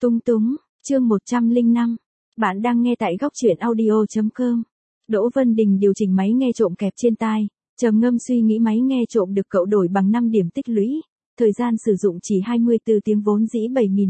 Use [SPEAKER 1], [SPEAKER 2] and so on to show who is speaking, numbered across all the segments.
[SPEAKER 1] Túng túng, chương 105. Bạn đang nghe tại góc truyện audio.com. Đỗ Vân Đình điều chỉnh máy nghe trộm kẹp trên tai, trầm ngâm suy nghĩ máy nghe trộm được cậu đổi bằng 5 điểm tích lũy, thời gian sử dụng chỉ 24 tiếng vốn dĩ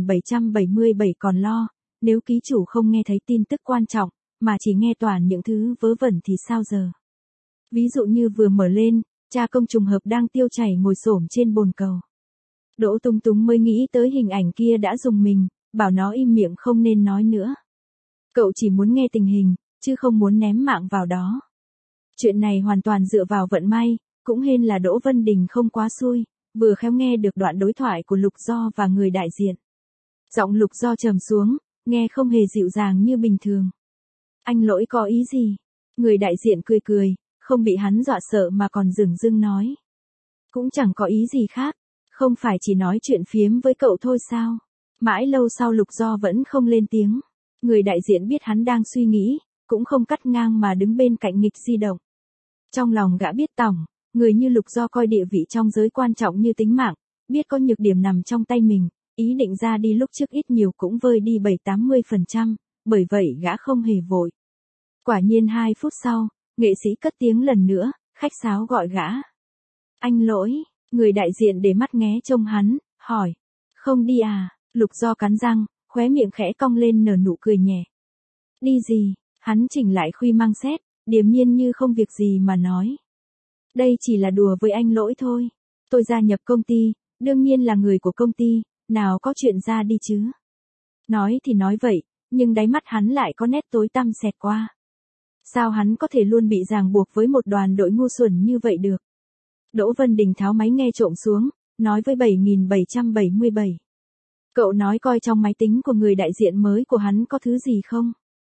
[SPEAKER 1] 7.777 còn lo, nếu ký chủ không nghe thấy tin tức quan trọng, mà chỉ nghe toàn những thứ vớ vẩn thì sao giờ? Ví dụ như vừa mở lên, cha công trùng hợp đang tiêu chảy ngồi xổm trên bồn cầu. Đỗ Túng Túng mới nghĩ tới hình ảnh kia đã dùng mình, bảo nó im miệng không nên nói nữa. Cậu chỉ muốn nghe tình hình, chứ không muốn ném mạng vào đó. Chuyện này hoàn toàn dựa vào vận may, cũng hên là Đỗ Vân Đình không quá xui, vừa khéo nghe được đoạn đối thoại của Lục Do và người đại diện. Giọng Lục Do trầm xuống, nghe không hề dịu dàng như bình thường. Anh Lỗi có ý gì? Người đại diện cười cười, không bị hắn dọa sợ mà còn dửng dưng nói. Cũng chẳng có ý gì khác, không phải chỉ nói chuyện phiếm với cậu thôi sao? Mãi lâu sau Lục Do vẫn không lên tiếng. Người đại diện biết hắn đang suy nghĩ, cũng không cắt ngang mà đứng bên cạnh nghịch di động. Trong lòng gã biết tỏng, người như Lục Do coi địa vị trong giới quan trọng như tính mạng, biết có nhược điểm nằm trong tay mình, ý định ra đi lúc trước ít nhiều cũng vơi đi 7-80%, bởi vậy gã không hề vội. Quả nhiên 2 phút sau, nghệ sĩ cất tiếng lần nữa, khách sáo gọi gã. Anh Lỗi, người đại diện để mắt nghé trông hắn, hỏi. Không đi à? Lục Do cắn răng, khóe miệng khẽ cong lên nở nụ cười nhẹ. Đi gì? Hắn chỉnh lại khuy mang xét, điềm nhiên như không việc gì mà nói. Đây chỉ là đùa với anh Lỗi thôi. Tôi gia nhập công ty, đương nhiên là người của công ty, nào có chuyện ra đi chứ. Nói thì nói vậy, nhưng đáy mắt hắn lại có nét tối tăm xẹt qua. Sao hắn có thể luôn bị ràng buộc với một đoàn đội ngu xuẩn như vậy được? Đỗ Vân Đình tháo máy nghe trộm xuống, nói với 7.777. Cậu nói coi trong máy tính của người đại diện mới của hắn có thứ gì không?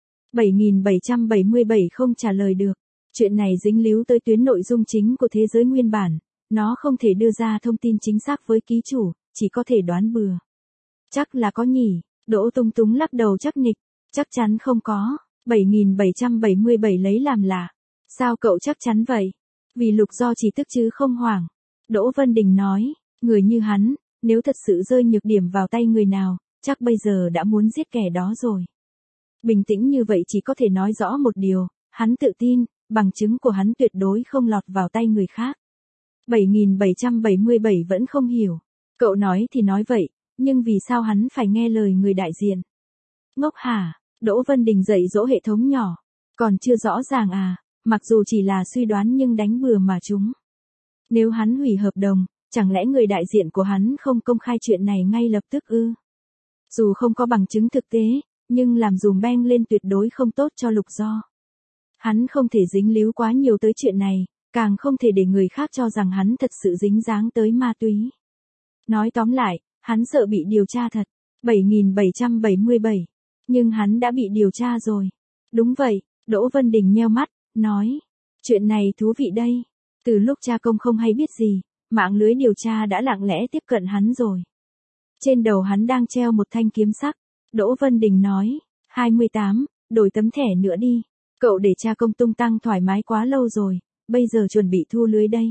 [SPEAKER 1] 7.777 không trả lời được. Chuyện này dính líu tới tuyến nội dung chính của thế giới nguyên bản. Nó không thể đưa ra thông tin chính xác với ký chủ, chỉ có thể đoán bừa. Chắc là có nhỉ? Đỗ Túng Túng lắc đầu chắc nịch. Chắc chắn không có. 7.777 lấy làm lạ. Sao cậu chắc chắn vậy? Vì Lục Do chỉ tức chứ không hoảng. Đỗ Vân Đình nói, người như hắn, nếu thật sự rơi nhược điểm vào tay người nào, chắc bây giờ đã muốn giết kẻ đó rồi. Bình tĩnh như vậy chỉ có thể nói rõ một điều, hắn tự tin, bằng chứng của hắn tuyệt đối không lọt vào tay người khác. 7.777 vẫn không hiểu. Cậu nói thì nói vậy, nhưng vì sao hắn phải nghe lời người đại diện? Ngốc hả? Đỗ Vân Đình dạy dỗ hệ thống nhỏ. Còn chưa rõ ràng à, mặc dù chỉ là suy đoán nhưng đánh bừa mà chúng. Nếu hắn hủy hợp đồng, chẳng lẽ người đại diện của hắn không công khai chuyện này ngay lập tức ư? Dù không có bằng chứng thực tế, nhưng làm dùm beng lên tuyệt đối không tốt cho Lục Do. Hắn không thể dính líu quá nhiều tới chuyện này, càng không thể để người khác cho rằng hắn thật sự dính dáng tới ma túy. Nói tóm lại, hắn sợ bị điều tra thật. 7.777. Nhưng hắn đã bị điều tra rồi. Đúng vậy, Đỗ Vân Đình nheo mắt, nói. Chuyện này thú vị đây. Từ lúc cha công không hay biết gì, mạng lưới điều tra đã lặng lẽ tiếp cận hắn rồi. Trên đầu hắn đang treo một thanh kiếm sắc. Đỗ Vân Đình nói. 28, đổi tấm thẻ nữa đi. Cậu để cha công tung tăng thoải mái quá lâu rồi, bây giờ chuẩn bị thu lưới đây.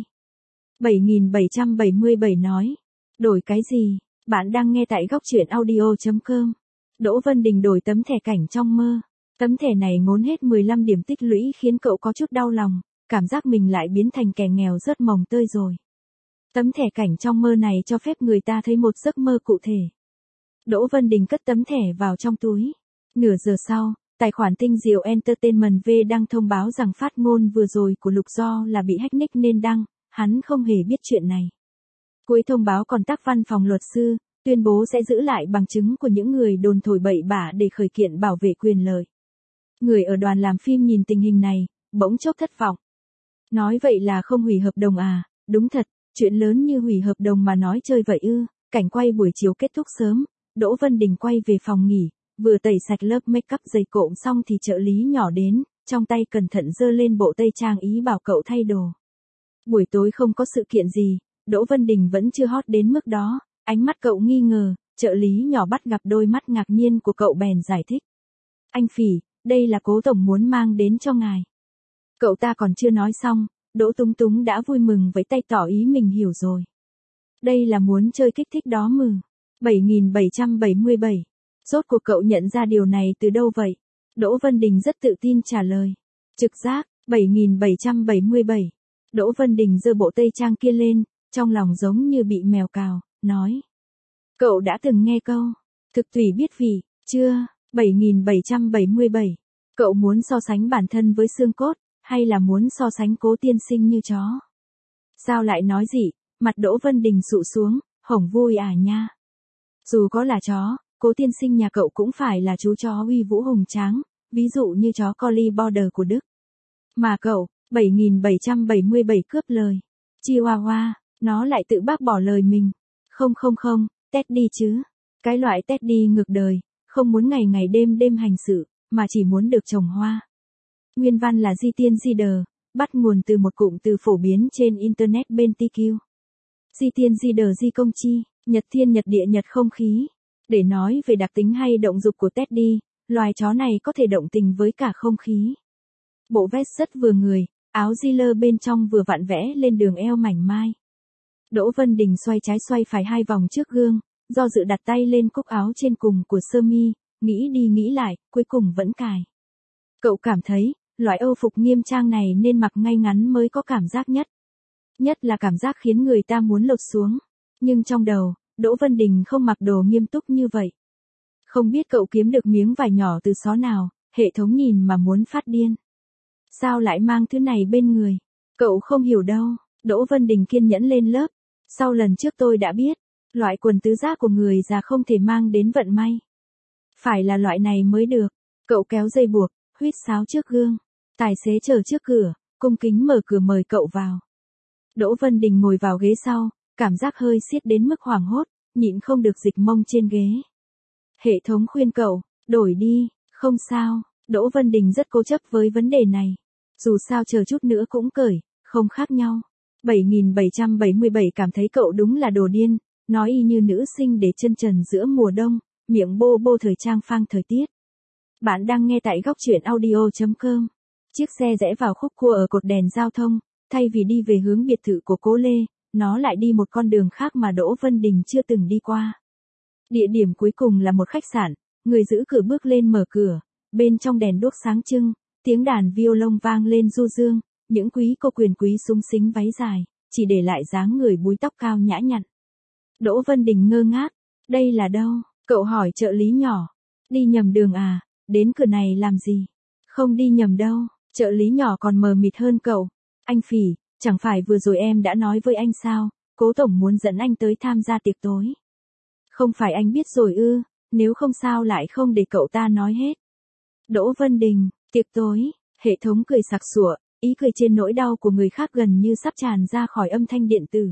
[SPEAKER 1] 7.777 nói. Đổi cái gì? Bạn đang nghe tại góc truyện audio.com. Đỗ Vân Đình đổi tấm thẻ cảnh trong mơ. Tấm thẻ này ngốn hết 15 điểm tích lũy khiến cậu có chút đau lòng, cảm giác mình lại biến thành kẻ nghèo rớt mồng tơi rồi. Tấm thẻ cảnh trong mơ này cho phép người ta thấy một giấc mơ cụ thể. Đỗ Vân Đình cất tấm thẻ vào trong túi. Nửa giờ sau, tài khoản Tinh Diệu Entertainment V đăng thông báo rằng phát ngôn vừa rồi của Lục Do là bị hack nick nên đăng, hắn không hề biết chuyện này. Cuối thông báo còn tác văn phòng luật sư, tuyên bố sẽ giữ lại bằng chứng của những người đồn thổi bậy bạ để khởi kiện bảo vệ quyền lợi. Người ở đoàn làm phim nhìn tình hình này, bỗng chốc thất vọng. Nói vậy là không hủy hợp đồng à? Đúng thật, chuyện lớn như hủy hợp đồng mà nói chơi vậy ư? Cảnh quay buổi chiều kết thúc sớm, Đỗ Vân Đình quay về phòng nghỉ, vừa tẩy sạch lớp make up dày cộm xong thì trợ lý nhỏ đến, trong tay cẩn thận giơ lên bộ tây trang ý bảo cậu thay đồ. Buổi tối không có sự kiện gì, Đỗ Vân Đình vẫn chưa hot đến mức đó, ánh mắt cậu nghi ngờ, trợ lý nhỏ bắt gặp đôi mắt ngạc nhiên của cậu bèn giải thích. Anh Phỉ, đây là Cố tổng muốn mang đến cho ngài. Cậu ta còn chưa nói xong, Đỗ Túng Túng đã vui mừng với tay tỏ ý mình hiểu rồi. Đây là muốn chơi kích thích đó mừ. 7.777. Rốt cuộc cậu nhận ra điều này từ đâu vậy? Đỗ Vân Đình rất tự tin trả lời. Trực giác, 7777. Đỗ Vân Đình giơ bộ tây trang kia lên, trong lòng giống như bị mèo cào, nói. Cậu đã từng nghe câu, thực tùy biết vị, chưa? 7777. Cậu muốn so sánh bản thân với xương cốt, hay là muốn so sánh Cố tiên sinh như chó? Sao lại nói gì? Mặt Đỗ Vân Đình sụ xuống, hổng vui à nha. Dù có là chó, Cố tiên sinh nhà cậu cũng phải là chú chó uy vũ hùng tráng, ví dụ như chó Collie Border của Đức. Mà cậu, 7777 cướp lời. Chihuahua, nó lại tự bác bỏ lời mình. Không, Teddy chứ. Cái loại Teddy ngược đời, không muốn ngày ngày đêm đêm hành sự, mà chỉ muốn được trồng hoa. Nguyên văn là di tiên di đờ, bắt nguồn từ một cụm từ phổ biến trên Internet bên TQ. Di tiên di đờ di công chi, nhật thiên nhật địa nhật không khí. Để nói về đặc tính hay động dục của Teddy, loài chó này có thể động tình với cả không khí. Bộ vest rất vừa người, áo Ziller bên trong vừa vặn vẽ lên đường eo mảnh mai. Đỗ Vân Đình xoay trái xoay phải 2 vòng trước gương, do dự đặt tay lên cúc áo trên cùng của sơ mi, nghĩ đi nghĩ lại, cuối cùng vẫn cài. Cậu cảm thấy, loại âu phục nghiêm trang này nên mặc ngay ngắn mới có cảm giác nhất. Nhất là cảm giác khiến người ta muốn lột xuống. Nhưng trong đầu, Đỗ Vân Đình không mặc đồ nghiêm túc như vậy. Không biết cậu kiếm được miếng vải nhỏ từ xó nào, hệ thống nhìn mà muốn phát điên. Sao lại mang thứ này bên người? Cậu không hiểu đâu. Đỗ Vân Đình kiên nhẫn lên lớp. Sau lần trước tôi đã biết, loại quần tứ giác của người già không thể mang đến vận may. Phải là loại này mới được. Cậu kéo dây buộc, huýt sáo trước gương. Tài xế chờ trước cửa, cung kính mở cửa mời cậu vào. Đỗ Vân Đình ngồi vào ghế sau, cảm giác hơi siết đến mức hoảng hốt, nhịn không được dịch mông trên ghế. Hệ thống khuyên cậu, đổi đi, không sao. Đỗ Vân Đình rất cố chấp với vấn đề này. Dù sao chờ chút nữa cũng cởi, không khác nhau. 7777 cảm thấy cậu đúng là đồ điên, nói y như nữ sinh để chân trần giữa mùa đông, miệng bô bô thời trang phang thời tiết. Bạn đang nghe tại góc truyện audio.com. Chiếc xe rẽ vào khúc cua ở cột đèn giao thông, thay vì đi về hướng biệt thự của Cố Lê, nó lại đi một con đường khác mà Đỗ Vân Đình chưa từng đi qua. Địa điểm cuối cùng là một khách sạn, người giữ cửa bước lên mở cửa, bên trong đèn đuốc sáng trưng, tiếng đàn violon vang lên du dương, những quý cô quyền quý súng xính váy dài, chỉ để lại dáng người búi tóc cao nhã nhặn. Đỗ Vân Đình ngơ ngác, đây là đâu? Cậu hỏi trợ lý nhỏ. Đi nhầm đường à, đến cửa này làm gì? Không đi nhầm đâu, trợ lý nhỏ còn mờ mịt hơn cậu. Anh Phỉ, chẳng phải vừa rồi em đã nói với anh sao, Cố tổng muốn dẫn anh tới tham gia tiệc tối. Không phải anh biết rồi ư, nếu không sao lại không để cậu ta nói hết. Đỗ Vân Đình, tiệc tối, hệ thống cười sặc sụa, ý cười trên nỗi đau của người khác gần như sắp tràn ra khỏi âm thanh điện tử.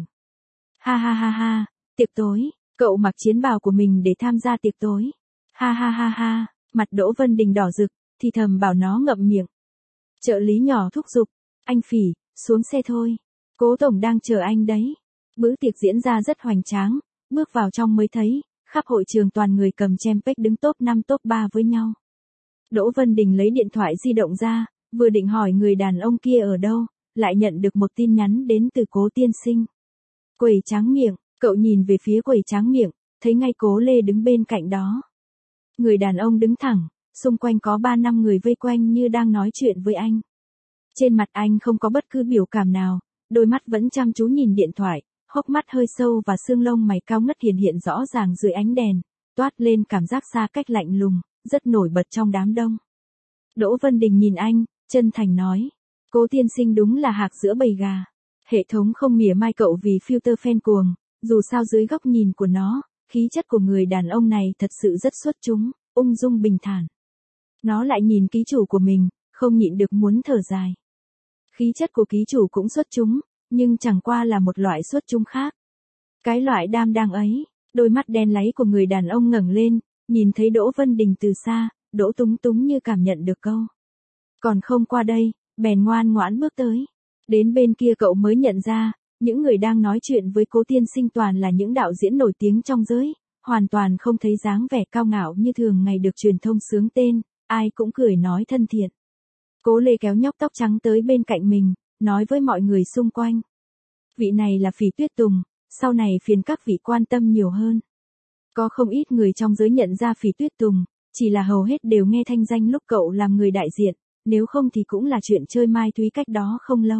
[SPEAKER 1] Ha, tiệc tối, cậu mặc chiến bào của mình để tham gia tiệc tối. Ha, mặt Đỗ Vân Đình đỏ rực, thì thầm bảo nó ngậm miệng. Trợ lý nhỏ thúc giục, anh Phỉ, xuống xe thôi. Cố tổng đang chờ anh đấy. Bữa tiệc diễn ra rất hoành tráng, bước vào trong mới thấy, khắp hội trường toàn người cầm champagne đứng top 5 top 3 với nhau. Đỗ Vân Đình lấy điện thoại di động ra, vừa định hỏi người đàn ông kia ở đâu, lại nhận được một tin nhắn đến từ Cố tiên sinh. Quẩy tráng miệng, cậu nhìn về phía quẩy tráng miệng, thấy ngay Cố Lê đứng bên cạnh đó. Người đàn ông đứng thẳng, xung quanh có 3-5 người vây quanh như đang nói chuyện với anh. Trên mặt anh không có bất cứ biểu cảm nào, đôi mắt vẫn chăm chú nhìn điện thoại, hốc mắt hơi sâu và xương lông mày cao ngất hiện rõ ràng dưới ánh đèn, toát lên cảm giác xa cách lạnh lùng, rất nổi bật trong đám đông. Đỗ Vân Đình nhìn anh, chân thành nói, Cố tiên sinh đúng là hạc giữa bầy gà. Hệ thống không mỉa mai cậu vì filter fan cuồng, dù sao dưới góc nhìn của nó, khí chất của người đàn ông này thật sự rất xuất chúng, ung dung bình thản. Nó lại nhìn ký chủ của mình, không nhịn được muốn thở dài. Khí chất của ký chủ cũng xuất chúng, nhưng chẳng qua là một loại xuất chúng khác. Cái loại đam đang ấy, đôi mắt đen láy của người đàn ông ngẩng lên, nhìn thấy Đỗ Vân Đình từ xa, Đỗ Túng Túng như cảm nhận được câu. Còn không qua đây, bèn ngoan ngoãn bước tới. Đến bên kia cậu mới nhận ra, những người đang nói chuyện với Cố tiên sinh toàn là những đạo diễn nổi tiếng trong giới, hoàn toàn không thấy dáng vẻ cao ngạo như thường ngày được truyền thông xướng tên, ai cũng cười nói thân thiện. Cố Lê kéo nhóc tóc trắng tới bên cạnh mình, nói với mọi người xung quanh. Vị này là Phỉ Tuyết Tùng, sau này phiền các vị quan tâm nhiều hơn. Có không ít người trong giới nhận ra Phỉ Tuyết Tùng, chỉ là hầu hết đều nghe thanh danh lúc cậu làm người đại diện, nếu không thì cũng là chuyện chơi mai túy cách đó không lâu.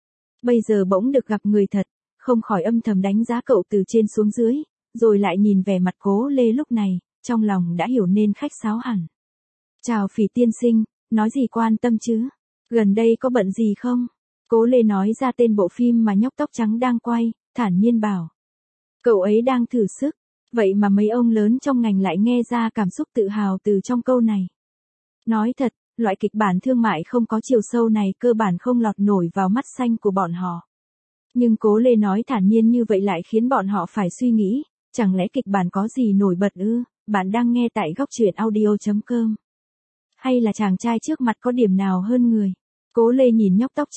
[SPEAKER 1] Bây giờ bỗng được gặp người thật, không khỏi âm thầm đánh giá cậu từ trên xuống dưới, rồi lại nhìn vẻ mặt Cố Lê lúc này, trong lòng đã hiểu nên khách sáo hẳn. Chào Phỉ tiên sinh, nói gì quan tâm chứ? Gần đây có bận gì không? Cố Lê nói ra tên bộ phim mà nhóc tóc trắng đang quay, thản nhiên bảo. Cậu ấy đang thử sức, vậy mà mấy ông lớn trong ngành lại nghe ra cảm xúc tự hào từ trong câu này. Nói thật, loại kịch bản thương mại không có chiều sâu này cơ bản không lọt nổi vào mắt xanh của bọn họ. Nhưng Cố Lê nói thản nhiên như vậy lại khiến bọn họ phải suy nghĩ, chẳng lẽ kịch bản có gì nổi bật ư? Bạn đang nghe tại góc truyện audio.com. Hay là chàng trai trước mặt có điểm nào hơn người? Cố Lê nhìn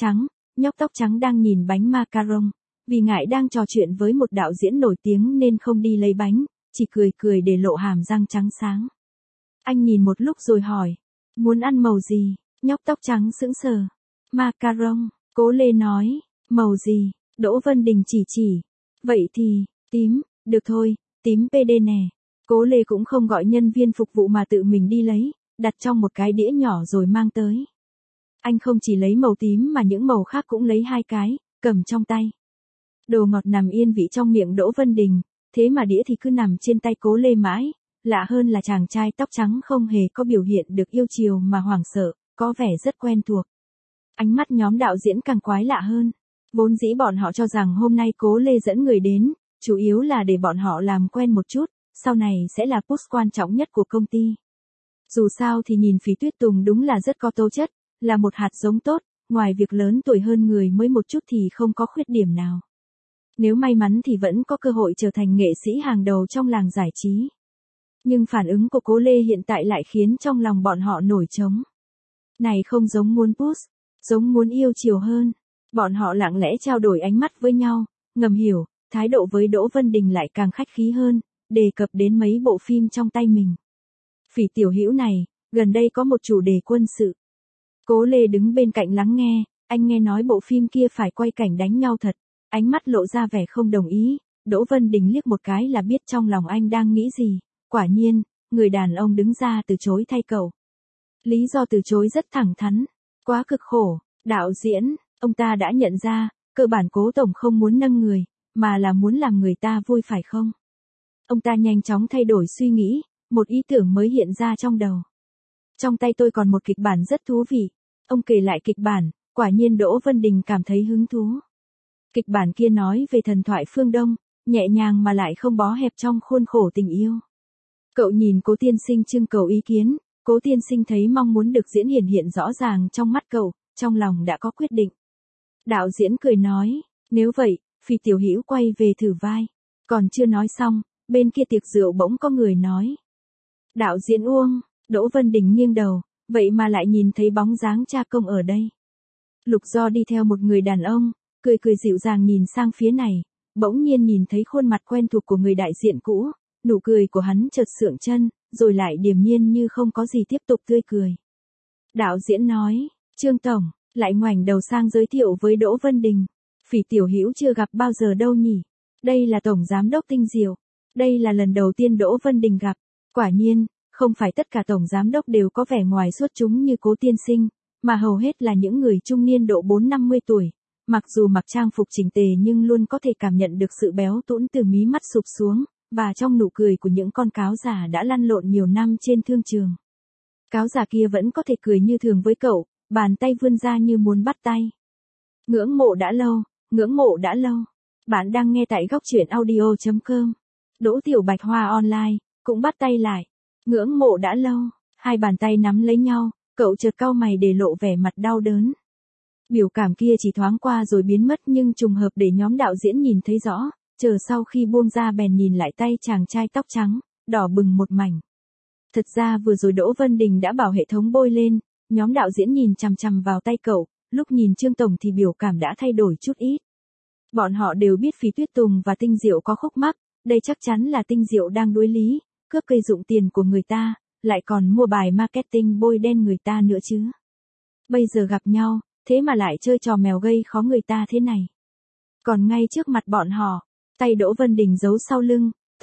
[SPEAKER 1] nhóc tóc trắng đang nhìn bánh macaron, vì ngại đang trò chuyện với một đạo diễn nổi tiếng nên không đi lấy bánh, chỉ cười cười để lộ hàm răng trắng sáng. Anh nhìn một lúc rồi hỏi, muốn ăn màu gì? Nhóc tóc trắng sững sờ. Macaron, Cố Lê nói, màu gì? Đỗ Vân Đình chỉ. Vậy thì, tím, được thôi, tím PD nè. Cố Lê cũng không gọi nhân viên phục vụ mà tự mình đi lấy, đặt trong một cái đĩa nhỏ rồi mang tới. Anh không chỉ lấy màu tím mà những màu khác cũng lấy 2 cái, cầm trong tay. Đồ ngọt nằm yên vị trong miệng Đỗ Vân Đình, thế mà đĩa thì cứ nằm trên tay Cố Lê mãi, lạ hơn là chàng trai tóc trắng không hề có biểu hiện được yêu chiều mà hoảng sợ, có vẻ rất quen thuộc. Ánh mắt nhóm đạo diễn càng quái lạ hơn. Vốn dĩ bọn họ cho rằng hôm nay Cố Lê dẫn người đến, chủ yếu là để bọn họ làm quen một chút, sau này sẽ là push quan trọng nhất của công ty. Dù sao thì nhìn Phỉ Tuyết Tùng đúng là rất có tố chất, là một hạt giống tốt, ngoài việc lớn tuổi hơn người mới một chút thì không có khuyết điểm nào. Nếu may mắn thì vẫn có cơ hội trở thành nghệ sĩ hàng đầu trong làng giải trí. Nhưng phản ứng của Cố Lê hiện tại lại khiến trong lòng bọn họ nổi trống. Này không giống muốn push, giống muốn yêu chiều hơn. Bọn họ lặng lẽ trao đổi ánh mắt với nhau, ngầm hiểu, thái độ với Đỗ Vân Đình lại càng khách khí hơn, đề cập đến mấy bộ phim trong tay mình. Phỉ tiểu hữu này, gần đây có một chủ đề quân sự. Cố Lê đứng bên cạnh lắng nghe, anh nghe nói bộ phim kia phải quay cảnh đánh nhau thật, ánh mắt lộ ra vẻ không đồng ý, Đỗ Vân Đình liếc một cái là biết trong lòng anh đang nghĩ gì, quả nhiên, người đàn ông đứng ra từ chối thay cậu. Lý do từ chối rất thẳng thắn, quá cực khổ, đạo diễn, ông ta đã nhận ra, cơ bản Cố tổng không muốn nâng người, mà là muốn làm người ta vui phải không? Ông ta nhanh chóng thay đổi suy nghĩ, một ý tưởng mới hiện ra trong đầu. Trong tay tôi còn một kịch bản rất thú vị. Ông kể lại kịch bản, quả nhiên Đỗ Vân Đình cảm thấy hứng thú. Kịch bản kia nói về thần thoại phương Đông, nhẹ nhàng mà lại không bó hẹp trong khuôn khổ tình yêu. Cậu nhìn Cố tiên sinh trưng cầu ý kiến, Cố tiên sinh thấy mong muốn được diễn hiện rõ ràng trong mắt cậu, trong lòng đã có quyết định. Đạo diễn cười nói, nếu vậy, Phỉ tiểu hữu quay về thử vai. Còn chưa nói xong, bên kia tiệc rượu bỗng có người nói. Đạo diễn Uông, Đỗ Vân Đình nghiêng đầu, vậy mà lại nhìn thấy bóng dáng cha công ở đây. Lục Do đi theo một người đàn ông, cười cười dịu dàng nhìn sang phía này, bỗng nhiên nhìn thấy khuôn mặt quen thuộc của người đại diện cũ, nụ cười của hắn chợt sượng chân, rồi lại điềm nhiên như không có gì tiếp tục tươi cười. Đạo diễn nói, Trương Tổng, lại ngoảnh đầu sang giới thiệu với Đỗ Vân Đình. Phỉ tiểu hữu chưa gặp bao giờ đâu nhỉ, đây là Tổng Giám đốc Tinh Diệu. Đây là lần đầu tiên Đỗ Vân Đình gặp, quả nhiên, không phải tất cả tổng giám đốc đều có vẻ ngoài xuất chúng như Cố tiên sinh, mà hầu hết là những người trung niên độ 4-50 tuổi, mặc dù mặc trang phục chỉnh tề nhưng luôn có thể cảm nhận được sự béo tũn từ mí mắt sụp xuống, và trong nụ cười của những con cáo giả đã lăn lộn nhiều năm trên thương trường. Cáo giả kia vẫn có thể cười như thường với cậu, bàn tay vươn ra như muốn bắt tay. Ngưỡng mộ đã lâu, ngưỡng mộ đã lâu. Bạn đang nghe tại góc truyện audio.com. Đỗ Tiểu Bạch Hoa online, cũng bắt tay lại. Ngưỡng mộ đã lâu, hai bàn tay nắm lấy nhau, cậu chợt cau mày để lộ vẻ mặt đau đớn. Biểu cảm kia chỉ thoáng qua rồi biến mất nhưng trùng hợp để nhóm đạo diễn nhìn thấy rõ, chờ sau khi buông ra bèn nhìn lại tay chàng trai tóc trắng, đỏ bừng một mảnh. Thật ra vừa rồi Đỗ Vân Đình đã bảo hệ thống bôi lên, nhóm đạo diễn nhìn chằm chằm vào tay cậu, lúc nhìn Trương Tổng thì biểu cảm đã thay đổi chút ít. Bọn họ đều biết Phí Tuyết Tùng và Tinh Diệu có khúc mắc, đây chắc chắn là Tinh Diệu đang đối lý, cướp cây dụng tiền của người ta, lại còn mua bài marketing bôi đen người ta nữa chứ. Bây giờ gặp nhau, thế mà lại chơi trò mèo gây khó người ta thế này. Còn ngay trước mặt bọn họ, tay Đỗ Vân Đình giấu sau lưng,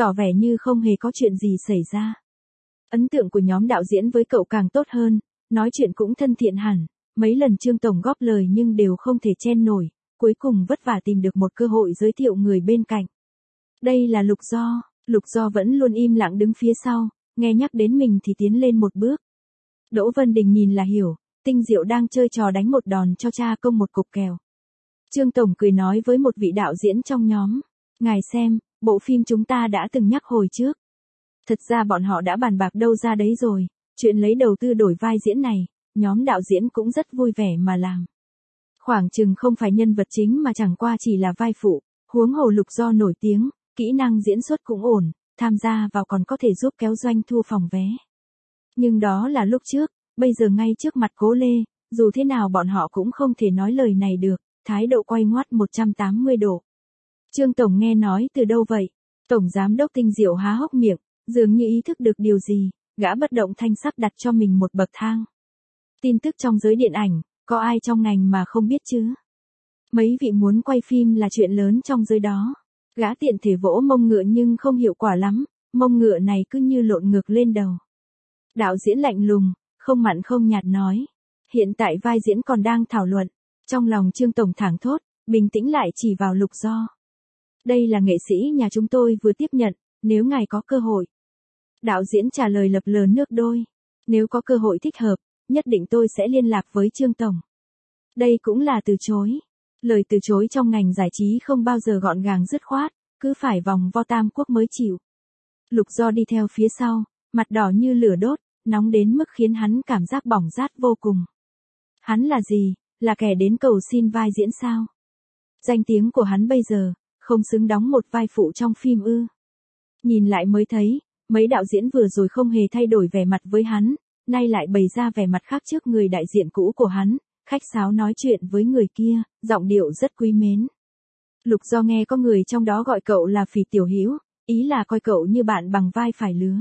[SPEAKER 1] tỏ vẻ như không hề có chuyện gì xảy ra. Ấn tượng của nhóm đạo diễn với cậu càng tốt hơn, nói chuyện cũng thân thiện hẳn, mấy lần Trương Tổng góp lời nhưng đều không thể chen nổi, cuối cùng vất vả tìm được một cơ hội giới thiệu người bên cạnh. Đây là Lục Do vẫn luôn im lặng đứng phía sau, nghe nhắc đến mình thì tiến lên một bước. Đỗ Vân Đình nhìn là hiểu, Tinh Diệu đang chơi trò đánh một đòn cho cha công một cục kèo. Trương Tổng cười nói với một vị đạo diễn trong nhóm, ngài xem, bộ phim chúng ta đã từng nhắc hồi trước. Thật ra bọn họ đã bàn bạc đâu ra đấy rồi, chuyện lấy đầu tư đổi vai diễn này, nhóm đạo diễn cũng rất vui vẻ mà làm. Khoảng chừng không phải nhân vật chính mà chẳng qua chỉ là vai phụ, huống hồ Lục Do nổi tiếng, kỹ năng diễn xuất cũng ổn, tham gia vào còn có thể giúp kéo doanh thu phòng vé. Nhưng đó là lúc trước, bây giờ ngay trước mặt Cố Lê, dù thế nào bọn họ cũng không thể nói lời này được, thái độ quay ngoắt 180 độ. Trương Tổng nghe nói từ đâu vậy? Tổng Giám đốc Tinh Diệu há hốc miệng, dường như ý thức được điều gì, gã bất động thanh sắc đặt cho mình một bậc thang. Tin tức trong giới điện ảnh, có ai trong ngành mà không biết chứ? Mấy vị muốn quay phim là chuyện lớn trong giới đó. Gã tiện thể vỗ mông ngựa nhưng không hiệu quả lắm, mông ngựa này cứ như lộn ngược lên đầu. Đạo diễn lạnh lùng, không mặn không nhạt nói. Hiện tại vai diễn còn đang thảo luận. Trong lòng Trương Tổng thảng thốt, bình tĩnh lại chỉ vào Lục Do. Đây là nghệ sĩ nhà chúng tôi vừa tiếp nhận, nếu ngài có cơ hội. Đạo diễn trả lời lập lờ nước đôi. Nếu có cơ hội thích hợp, nhất định tôi sẽ liên lạc với Trương Tổng. Đây cũng là từ chối. Lời từ chối trong ngành giải trí không bao giờ gọn gàng dứt khoát, cứ phải vòng vo tam quốc mới chịu. Lục Do đi theo phía sau, mặt đỏ như lửa đốt, nóng đến mức khiến hắn cảm giác bỏng rát vô cùng. Hắn là gì? Là kẻ đến cầu xin vai diễn sao? Danh tiếng của hắn bây giờ, không xứng đóng một vai phụ trong phim ư. Nhìn lại mới thấy, mấy đạo diễn vừa rồi không hề thay đổi vẻ mặt với hắn, nay lại bày ra vẻ mặt khác trước người đại diện cũ của hắn, khách sáo nói chuyện với người kia, giọng điệu rất quý mến. Lục Do nghe có người trong đó gọi cậu là Phỉ Tiểu Hữu, ý là coi cậu như bạn bằng vai phải lứa.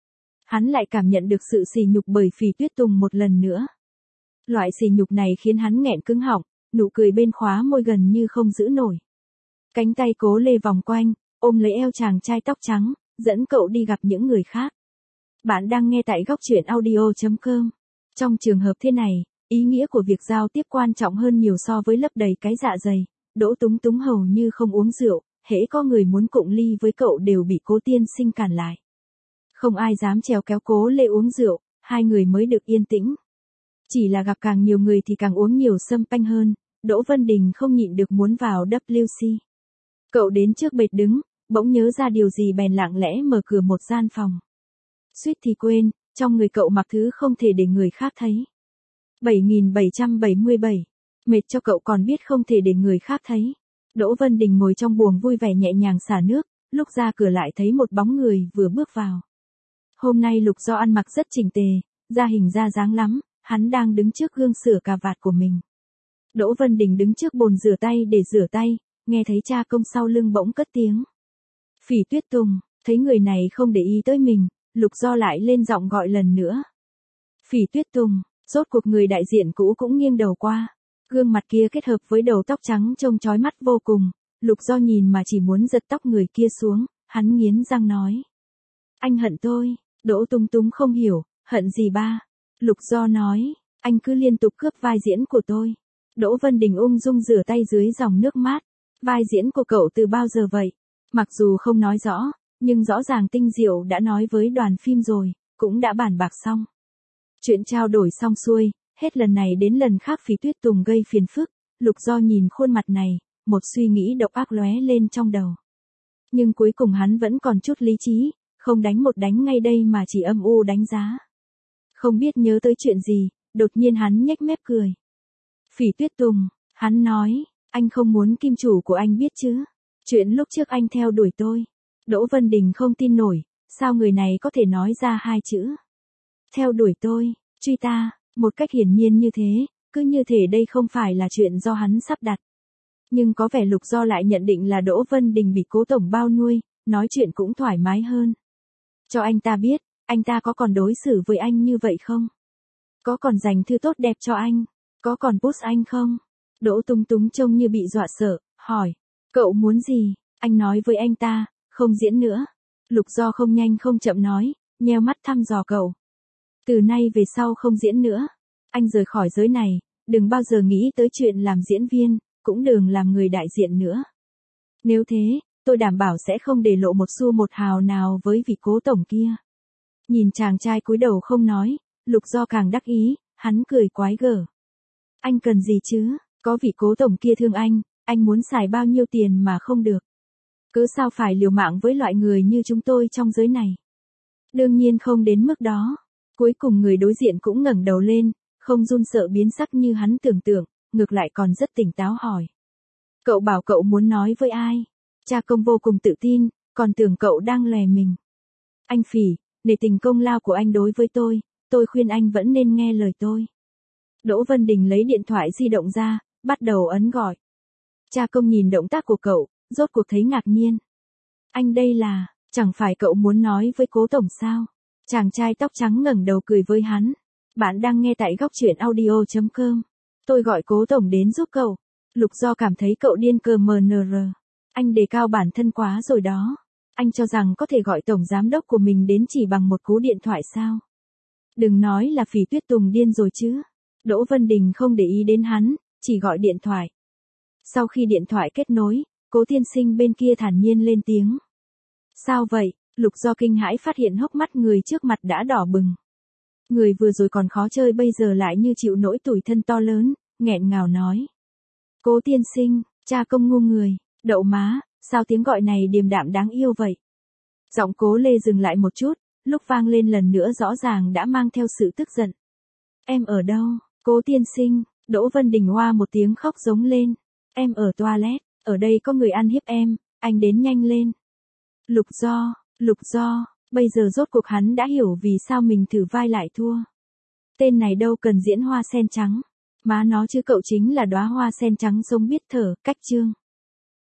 [SPEAKER 1] Hắn lại cảm nhận được sự sỉ nhục bởi Phỉ Tuyết Tùng một lần nữa. Loại sỉ nhục này khiến hắn nghẹn cứng họng, nụ cười bên khóa môi gần như không giữ nổi. Cánh tay Cố Lê vòng quanh, ôm lấy eo chàng trai tóc trắng, dẫn cậu đi gặp những người khác. Bạn đang nghe tại góc truyện audio.com. Trong trường hợp thế này, ý nghĩa của việc giao tiếp quan trọng hơn nhiều so với lấp đầy cái dạ dày. Đỗ Túng Túng hầu như không uống rượu, hễ có người muốn cụng ly với cậu đều bị Cố tiên sinh cản lại. Không ai dám trèo kéo Cố Lê uống rượu, hai người mới được yên tĩnh. Chỉ là gặp càng nhiều người thì càng uống nhiều sâm panh hơn, Đỗ Vân Đình không nhịn được muốn vào WC. Cậu đến trước bệt đứng, bỗng nhớ ra điều gì bèn lặng lẽ mở cửa một gian phòng. Suýt thì quên, trong người cậu mặc thứ không thể để người khác thấy. 7777. Mệt cho cậu còn biết không thể để người khác thấy. Đỗ Vân Đình ngồi trong buồng vui vẻ nhẹ nhàng xả nước, lúc ra cửa lại thấy một bóng người vừa bước vào. Hôm nay Lục Do ăn mặc rất chỉnh tề, da hình ra dáng lắm, hắn đang đứng trước gương sửa cà vạt của mình. Đỗ Vân Đình đứng trước bồn rửa tay để rửa tay, nghe thấy cha công sau lưng bỗng cất tiếng. Phỉ Tuyết Tùng, thấy người này không để ý tới mình, Lục Do lại lên giọng gọi lần nữa. Phỉ Tuyết Tùng, rốt cuộc người đại diện cũ cũng nghiêng đầu qua. Gương mặt kia kết hợp với đầu tóc trắng trông chói mắt vô cùng, Lục Do nhìn mà chỉ muốn giật tóc người kia xuống, hắn nghiến răng nói. Anh hận tôi, Đỗ Túng Túng không hiểu, hận gì ba? Lục Do nói, anh cứ liên tục cướp vai diễn của tôi. Đỗ Vân Đình ung dung rửa tay dưới dòng nước mát. Vai diễn của cậu từ bao giờ vậy? Mặc dù không nói rõ, nhưng rõ ràng Tinh Diệu đã nói với đoàn phim rồi, cũng đã bàn bạc xong. Chuyện trao đổi xong xuôi, hết lần này đến lần khác Phỉ Tuyết Tùng gây phiền phức, Lục Do nhìn khuôn mặt này, một suy nghĩ độc ác lóe lên trong đầu. Nhưng cuối cùng hắn vẫn còn chút lý trí, không đánh một đánh ngay đây mà chỉ âm u đánh giá. Không biết nhớ tới chuyện gì, đột nhiên hắn nhếch mép cười. Phỉ Tuyết Tùng, hắn nói, anh không muốn kim chủ của anh biết chứ. Chuyện lúc trước anh theo đuổi tôi. Đỗ Vân Đình không tin nổi, sao người này có thể nói ra hai chữ. Theo đuổi tôi, truy ta, một cách hiển nhiên như thế, cứ như thể đây không phải là chuyện do hắn sắp đặt. Nhưng có vẻ Lục Do lại nhận định là Đỗ Vân Đình bị Cố tổng bao nuôi, nói chuyện cũng thoải mái hơn. Cho anh ta biết, anh ta có còn đối xử với anh như vậy không? Có còn dành thư tốt đẹp cho anh? Có còn post anh không? Đỗ Túng Túng trông như bị dọa sợ, hỏi. Cậu muốn gì? Anh nói với anh ta, không diễn nữa. Lục Do không nhanh không chậm nói, nheo mắt thăm dò cậu. Từ nay về sau không diễn nữa. Anh rời khỏi giới này, đừng bao giờ nghĩ tới chuyện làm diễn viên, cũng đừng làm người đại diện nữa. Nếu thế, tôi đảm bảo sẽ không để lộ một xu một hào nào với vị cố tổng kia. Nhìn chàng trai cúi đầu không nói, Lục Do càng đắc ý, hắn cười quái gở. Anh cần gì chứ, có vị cố tổng kia thương anh muốn xài bao nhiêu tiền mà không được. Cứ sao phải liều mạng với loại người như chúng tôi trong giới này. Đương nhiên không đến mức đó. Cuối cùng người đối diện cũng ngẩng đầu lên, không run sợ biến sắc như hắn tưởng tượng, ngược lại còn rất tỉnh táo hỏi. Cậu bảo cậu muốn nói với ai? Cha Công vô cùng tự tin, còn tưởng cậu đang lè mình. Anh Phỉ, nể tình công lao của anh đối với tôi khuyên anh vẫn nên nghe lời tôi. Đỗ Vân Đình lấy điện thoại di động ra, bắt đầu ấn gọi. Cha Công nhìn động tác của cậu, rốt cuộc thấy ngạc nhiên. Anh đây là, chẳng phải cậu muốn nói với cố tổng sao? Chàng trai tóc trắng ngẩng đầu cười với hắn. Bạn đang nghe tại góc truyện audio.com. Tôi gọi cố tổng đến giúp cậu. Lục Do cảm thấy cậu điên cờ MNR. Anh đề cao bản thân quá rồi đó. Anh cho rằng có thể gọi tổng giám đốc của mình đến chỉ bằng một cú điện thoại sao? Đừng nói là Phỉ Tuyết Tùng điên rồi chứ. Đỗ Vân Đình không để ý đến hắn, chỉ gọi điện thoại. Sau khi điện thoại kết nối, Cố tiên sinh bên kia thản nhiên lên tiếng. Sao vậy? Lục Do kinh hãi phát hiện hốc mắt người trước mặt đã đỏ bừng. Người vừa rồi còn khó chơi bây giờ lại như chịu nỗi tủi thân to lớn, nghẹn ngào nói. Cố tiên sinh, cha Công ngu người, đậu má, sao tiếng gọi này điềm đạm đáng yêu vậy? Giọng Cố Lê dừng lại một chút, lúc vang lên lần nữa rõ ràng đã mang theo sự tức giận. Em ở đâu, Cố tiên sinh? Đỗ Vân Đình hoa một tiếng khóc giống lên. Em ở toilet, ở đây có người ăn hiếp em, anh đến nhanh lên. Lục Do, bây giờ rốt cuộc hắn đã hiểu vì sao mình thử vai lại thua. Tên này đâu cần diễn hoa sen trắng, má nó chứ cậu chính là đóa hoa sen trắng sống biết thở, cách chương.